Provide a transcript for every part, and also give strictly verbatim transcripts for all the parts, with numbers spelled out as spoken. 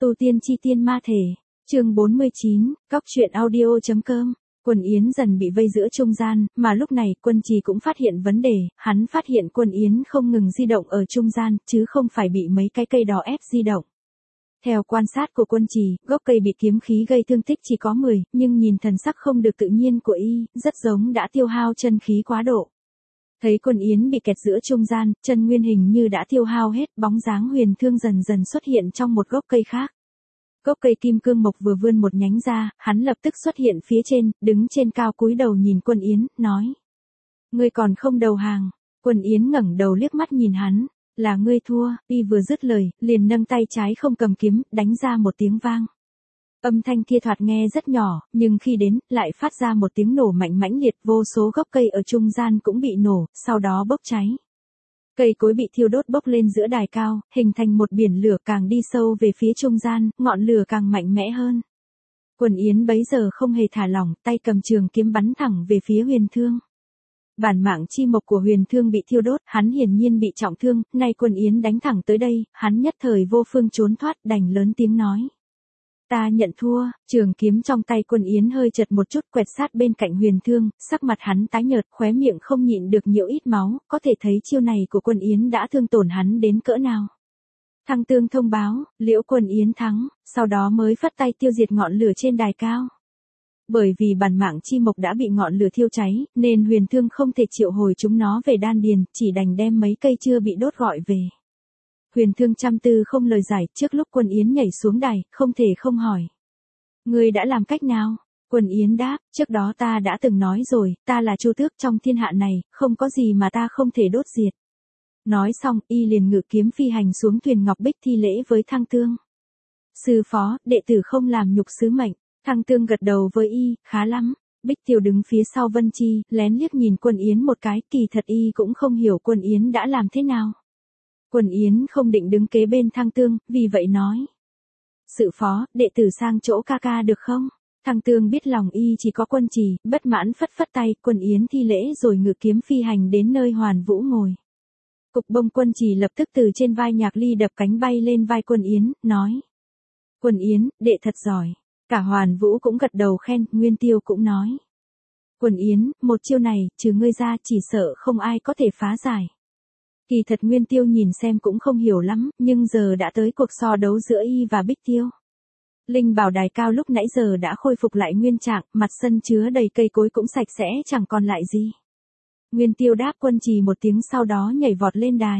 Tu tiên chi tiên ma thể, chương bốn mươi chín, cóc truyện audio.com. Quân Yến dần bị vây giữa trung gian, mà lúc này Quân Trì cũng phát hiện vấn đề, hắn phát hiện Quân Yến không ngừng di động ở trung gian, chứ không phải bị mấy cái cây đó ép di động. Theo quan sát của Quân Trì, gốc cây bị kiếm khí gây thương tích chỉ có mười, nhưng nhìn thần sắc không được tự nhiên của y, rất giống đã tiêu hao chân khí quá độ. Thấy Quân Yến bị kẹt giữa trung gian, chân nguyên hình như đã tiêu hao hết, bóng dáng huyền thương dần dần xuất hiện trong một gốc cây khác. Gốc cây kim cương mộc vừa vươn một nhánh ra, hắn lập tức xuất hiện phía trên, đứng trên cao cúi đầu nhìn Quân Yến, nói. Ngươi còn không đầu hàng. Quân Yến ngẩng đầu liếc mắt nhìn hắn, là ngươi thua, y vừa dứt lời, liền nâng tay trái không cầm kiếm, đánh ra một tiếng vang. Âm thanh kia thoạt nghe rất nhỏ, nhưng khi đến, lại phát ra một tiếng nổ mạnh mãnh liệt, vô số gốc cây ở trung gian cũng bị nổ, sau đó bốc cháy. Cây cối bị thiêu đốt bốc lên giữa đài cao, hình thành một biển lửa càng đi sâu về phía trung gian, ngọn lửa càng mạnh mẽ hơn. Quân Yến bấy giờ không hề thả lỏng, tay cầm trường kiếm bắn thẳng về phía huyền thương. Bản mạng chi mộc của huyền thương bị thiêu đốt, hắn hiển nhiên bị trọng thương, nay Quân Yến đánh thẳng tới đây, hắn nhất thời vô phương trốn thoát, đành lớn tiếng nói. Ta nhận thua. Trường kiếm trong tay Quân Yến hơi chật một chút, quẹt sát bên cạnh huyền thương, sắc mặt hắn tái nhợt, khóe miệng không nhịn được nhiều ít máu, có thể thấy chiêu này của Quân Yến đã thương tổn hắn đến cỡ nào. Thăng Tương thông báo, Liễu Quân Yến thắng, sau đó mới phất tay tiêu diệt ngọn lửa trên đài cao. Bởi vì bản mạng chi mộc đã bị ngọn lửa thiêu cháy, nên huyền thương không thể triệu hồi chúng nó về đan điền, chỉ đành đem mấy cây chưa bị đốt gọi về. Huyền thương chăm tư không lời giải, trước lúc Quân Yến nhảy xuống đài, không thể không hỏi. Ngươi đã làm cách nào? Quân Yến đáp, trước đó ta đã từng nói rồi, ta là Chu Tước trong thiên hạ này, không có gì mà ta không thể đốt diệt. Nói xong, y liền ngự kiếm phi hành xuống thuyền Ngọc Bích thi lễ với Thăng Tương. Sư phó, đệ tử không làm nhục sứ mệnh. Thăng Tương gật đầu với y, khá lắm. Bích Tiêu đứng phía sau Vân Chi, lén liếc nhìn Quân Yến một cái, kỳ thật y cũng không hiểu Quân Yến đã làm thế nào. Quân Yến không định đứng kế bên Thăng Tương, vì vậy nói. Sự phó, đệ tử sang chỗ ca ca được không? Thăng Tương biết lòng y chỉ có Quân Trì, bất mãn phất phất tay, Quân Yến thi lễ rồi ngự kiếm phi hành đến nơi Hoàn Vũ ngồi. Cục bông Quân Trì lập tức từ trên vai Nhạc Ly đập cánh bay lên vai Quân Yến, nói. Quân Yến, đệ thật giỏi. Cả Hoàn Vũ cũng gật đầu khen, Nguyên Tiêu cũng nói. Quân Yến, một chiêu này, trừ ngươi ra chỉ sợ không ai có thể phá giải. Kỳ thật Nguyên Tiêu nhìn xem cũng không hiểu lắm, nhưng giờ đã tới cuộc so đấu giữa y và Bích Tiêu. Linh bảo đài cao lúc nãy giờ đã khôi phục lại nguyên trạng, mặt sân chứa đầy cây cối cũng sạch sẽ chẳng còn lại gì. Nguyên Tiêu đáp Quân Trì một tiếng sau đó nhảy vọt lên đài.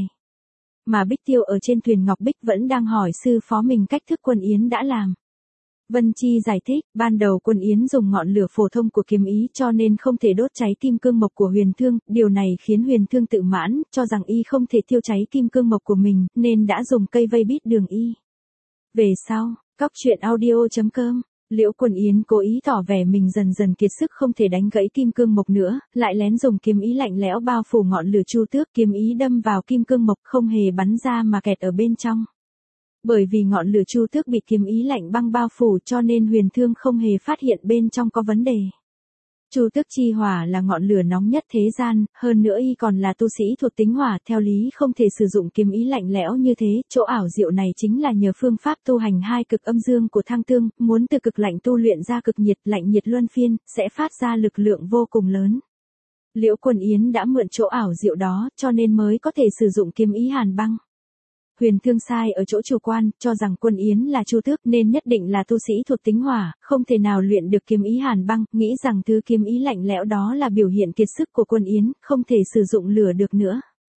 Mà Bích Tiêu ở trên thuyền Ngọc Bích vẫn đang hỏi sư phó mình cách thức Quân Yến đã làm. Vân Chi giải thích, ban đầu Quân Yến dùng ngọn lửa phổ thông của kiếm ý cho nên không thể đốt cháy kim cương mộc của huyền thương, điều này khiến huyền thương tự mãn, cho rằng y không thể thiêu cháy kim cương mộc của mình, nên đã dùng cây vây bít đường y. Về sau, cóc truyện audio.com, Liễu Quân Yến cố ý tỏ vẻ mình dần dần kiệt sức không thể đánh gãy kim cương mộc nữa, lại lén dùng kiếm ý lạnh lẽo bao phủ ngọn lửa Chu Tước, kiếm ý đâm vào kim cương mộc không hề bắn ra mà kẹt ở bên trong. Bởi vì ngọn lửa Chu Tước bị kiếm ý lạnh băng bao phủ cho nên huyền thương không hề phát hiện bên trong có vấn đề. Chu Tước chi hỏa là ngọn lửa nóng nhất thế gian, hơn nữa y còn là tu sĩ thuộc tính hỏa, theo lý không thể sử dụng kiếm ý lạnh lẽo như thế, chỗ ảo diệu này chính là nhờ phương pháp tu hành hai cực âm dương của Thăng Tương, muốn từ cực lạnh tu luyện ra cực nhiệt, lạnh nhiệt luân phiên, sẽ phát ra lực lượng vô cùng lớn. Liễu Quân Yến đã mượn chỗ ảo diệu đó, cho nên mới có thể sử dụng kiếm ý hàn băng. Huyền thương sai ở chỗ chủ quan, cho rằng Quân Yến là Chu Tước nên nhất định là tu sĩ thuộc tính hỏa, không thể nào luyện được kiếm ý hàn băng, nghĩ rằng thứ kiếm ý lạnh lẽo đó là biểu hiện kiệt sức của Quân Yến, không thể sử dụng lửa được nữa.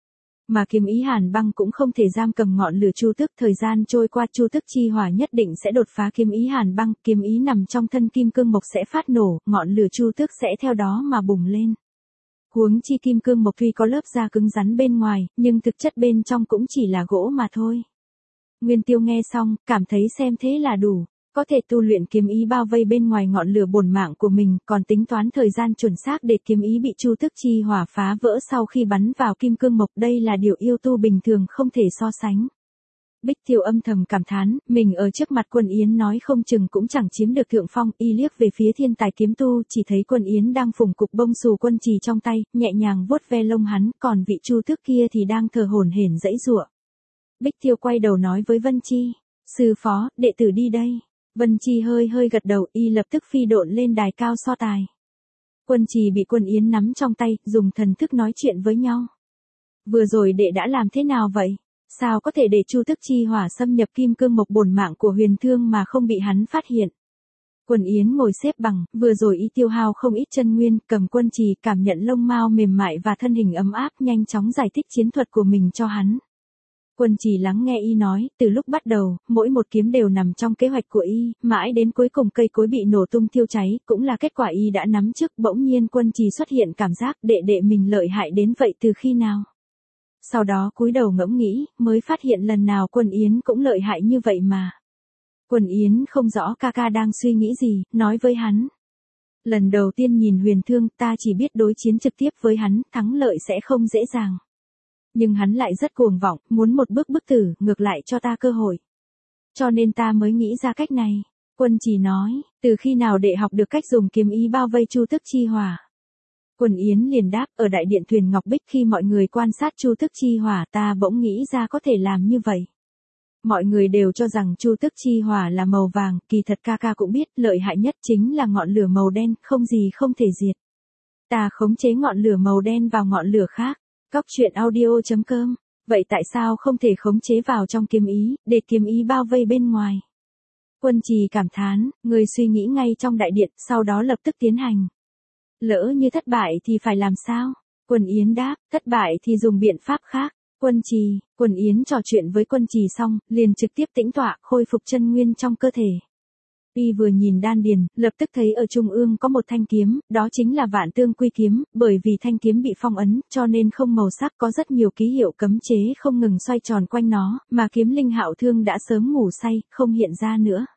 Mà kiếm ý hàn băng cũng không thể giam cầm ngọn lửa Chu Tước, thời gian trôi qua Chu Tước chi hỏa nhất định sẽ đột phá kiếm ý hàn băng, kiếm ý nằm trong thân kim cương mộc sẽ phát nổ, ngọn lửa Chu Tước sẽ theo đó mà bùng lên. Huống chi kim cương mộc tuy có lớp da cứng rắn bên ngoài, nhưng thực chất bên trong cũng chỉ là gỗ mà thôi. Nguyên Tiêu nghe xong, cảm thấy xem thế là đủ, có thể tu luyện kiếm ý bao vây bên ngoài ngọn lửa bổn mạng của mình, còn tính toán thời gian chuẩn xác để kiếm ý bị Chu Tước chi hỏa phá vỡ sau khi bắn vào kim cương mộc, đây là điều yêu tu bình thường không thể so sánh. Bích Tiêu âm thầm cảm thán, mình ở trước mặt Quân Yến nói không chừng cũng chẳng chiếm được thượng phong, y liếc về phía thiên tài kiếm tu, chỉ thấy Quân Yến đang phủng cục bông xù Quân Trì trong tay, nhẹ nhàng vuốt ve lông hắn, còn vị Chu Tước kia thì đang thờ hổn hển giãy giụa. Bích Tiêu quay đầu nói với Vân Chi, Sư phó, đệ tử đi đây. Vân Chi hơi hơi gật đầu, y lập tức phi độn lên đài cao so tài. Quân Trì bị Quân Yến nắm trong tay, dùng thần thức nói chuyện với nhau. Vừa rồi đệ đã làm thế nào vậy? Sao có thể để Chu Tức Chi Hỏa xâm nhập kim cương mộc bổn mạng của Huyền Thương mà không bị hắn phát hiện? Quân Yến ngồi xếp bằng, vừa rồi y tiêu hao không ít chân nguyên, cầm Quân Trì cảm nhận lông mao mềm mại và thân hình ấm áp, nhanh chóng giải thích chiến thuật của mình cho hắn. Quân Trì lắng nghe y nói, từ lúc bắt đầu, mỗi một kiếm đều nằm trong kế hoạch của y, mãi đến cuối cùng cây cối bị nổ tung thiêu cháy, cũng là kết quả y đã nắm trước. Bỗng nhiên Quân Trì xuất hiện cảm giác đệ đệ mình lợi hại đến vậy từ khi nào? Sau đó cúi đầu ngẫm nghĩ, mới phát hiện lần nào Quân Yến cũng lợi hại như vậy mà. Quân Yến không rõ ca ca đang suy nghĩ gì, nói với hắn. Lần đầu tiên nhìn Huyền Thương, ta chỉ biết đối chiến trực tiếp với hắn, thắng lợi sẽ không dễ dàng. Nhưng hắn lại rất cuồng vọng, muốn một bước bức tử, ngược lại cho ta cơ hội. Cho nên ta mới nghĩ ra cách này. Quân Trì nói, từ khi nào đệ học được cách dùng kiếm ý bao vây Chu Tức Chi Hỏa? Quân Yến liền đáp, ở đại điện thuyền Ngọc Bích khi mọi người quan sát Chu Tức Chi Hỏa ta bỗng nghĩ ra có thể làm như vậy. Mọi người đều cho rằng Chu Tức Chi Hỏa là màu vàng, kỳ thật ca ca cũng biết lợi hại nhất chính là ngọn lửa màu đen, không gì không thể diệt. Ta khống chế ngọn lửa màu đen vào ngọn lửa khác. Cóc truyện audio chấm com. Vậy tại sao không thể khống chế vào trong kiếm ý, để kiếm ý bao vây bên ngoài? Quân Trì cảm thán, người suy nghĩ ngay trong đại điện, sau đó lập tức tiến hành. Lỡ như thất bại thì phải làm sao? Quân Yến đáp, thất bại thì dùng biện pháp khác. Quân Trì, Quân Yến trò chuyện với Quân Trì xong, liền trực tiếp tĩnh tọa, khôi phục chân nguyên trong cơ thể. Y vừa nhìn đan điền, lập tức thấy ở trung ương có một thanh kiếm, đó chính là Vạn Tương Quy kiếm, bởi vì thanh kiếm bị phong ấn, cho nên không màu sắc, có rất nhiều ký hiệu cấm chế không ngừng xoay tròn quanh nó, mà kiếm linh Hạo Thương đã sớm ngủ say, không hiện ra nữa.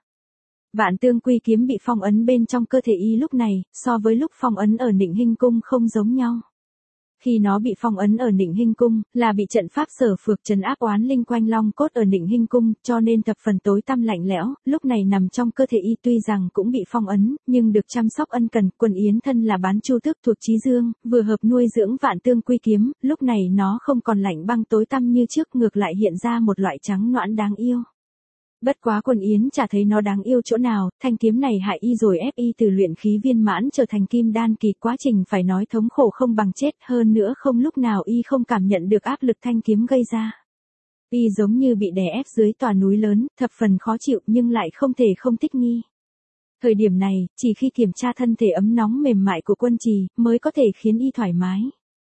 Vạn Tương Quy kiếm bị phong ấn bên trong cơ thể y lúc này, so với lúc phong ấn ở Nịnh Hinh Cung không giống nhau. Khi nó bị phong ấn ở Nịnh Hinh Cung, là bị trận pháp Sở Phược trấn áp oán linh quanh long cốt ở Nịnh Hinh Cung, cho nên thập phần tối tăm lạnh lẽo, lúc này nằm trong cơ thể y tuy rằng cũng bị phong ấn, nhưng được chăm sóc ân cần. Quân Yến thân là bán chu tước thuộc Chí Dương, vừa hợp nuôi dưỡng Vạn Tương Quy kiếm, lúc này nó không còn lạnh băng tối tăm như trước, ngược lại hiện ra một loại trắng nõn đáng yêu. Bất quá Quân Yến chả thấy nó đáng yêu chỗ nào, thanh kiếm này hại y rồi ép y từ luyện khí viên mãn trở thành kim đan kỳ, quá trình phải nói thống khổ không bằng chết, hơn nữa không lúc nào y không cảm nhận được áp lực thanh kiếm gây ra. Y giống như bị đè ép dưới tòa núi lớn, thập phần khó chịu nhưng lại không thể không thích nghi. Thời điểm này, chỉ khi kiểm tra thân thể ấm nóng mềm mại của Quân Trì, mới có thể khiến y thoải mái.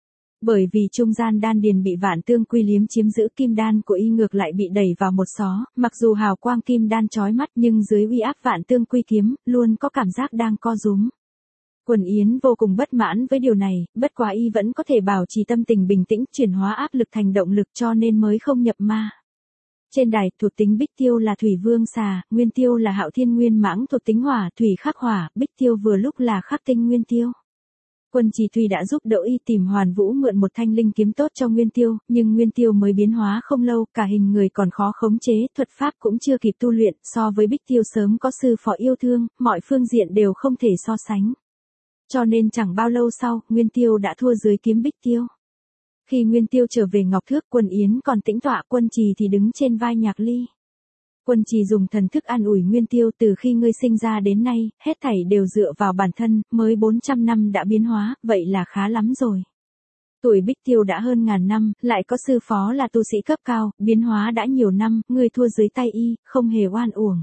Bởi vì trung gian đan điền bị Vạn Tương Quy liếm chiếm giữ, kim đan của y ngược lại bị đẩy vào một xó, mặc dù hào quang kim đan chói mắt nhưng dưới uy áp Vạn Tương Quy kiếm, luôn có cảm giác đang co rúm. Quân Yến vô cùng bất mãn với điều này, bất quá y vẫn có thể bảo trì tâm tình bình tĩnh, chuyển hóa áp lực thành động lực, cho nên mới không nhập ma. Trên đài, thuộc tính Bích Tiêu là Thủy Vương Xà, Nguyên Tiêu là Hạo Thiên Nguyên Mãng thuộc tính Hỏa, Thủy khắc hỏa, Bích Tiêu vừa lúc là khắc tinh Nguyên Tiêu. Quân Trì tuy đã giúp đỡ y tìm Hoàn Vũ mượn một thanh linh kiếm tốt cho Nguyên Tiêu, nhưng Nguyên Tiêu mới biến hóa không lâu, cả hình người còn khó khống chế, thuật pháp cũng chưa kịp tu luyện, so với Bích Tiêu sớm có sư phó yêu thương, mọi phương diện đều không thể so sánh. Cho nên chẳng bao lâu sau, Nguyên Tiêu đã thua dưới kiếm Bích Tiêu. Khi Nguyên Tiêu trở về Ngọc Thước, Quân Yến còn tĩnh tọa, Quân Trì thì đứng trên vai Nhạc Ly. Quân Trì dùng thần thức an ủi Nguyên Tiêu, từ khi ngươi sinh ra đến nay, hết thảy đều dựa vào bản thân, mới bốn trăm năm đã biến hóa, vậy là khá lắm rồi. Tuổi Bích Tiêu đã hơn ngàn năm, lại có sư phó là tu sĩ cấp cao, biến hóa đã nhiều năm, ngươi thua dưới tay y, không hề oan uổng.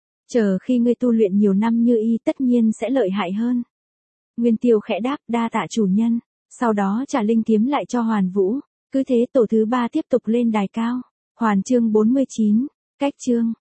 Chờ khi ngươi tu luyện nhiều năm như y tất nhiên sẽ lợi hại hơn. Nguyên Tiêu khẽ đáp, đa tạ chủ nhân, sau đó trả linh kiếm lại cho Hoàn Vũ. Cứ thế tổ thứ ba tiếp tục lên đài cao. Hoàn chương bốn mươi chín, cách chương.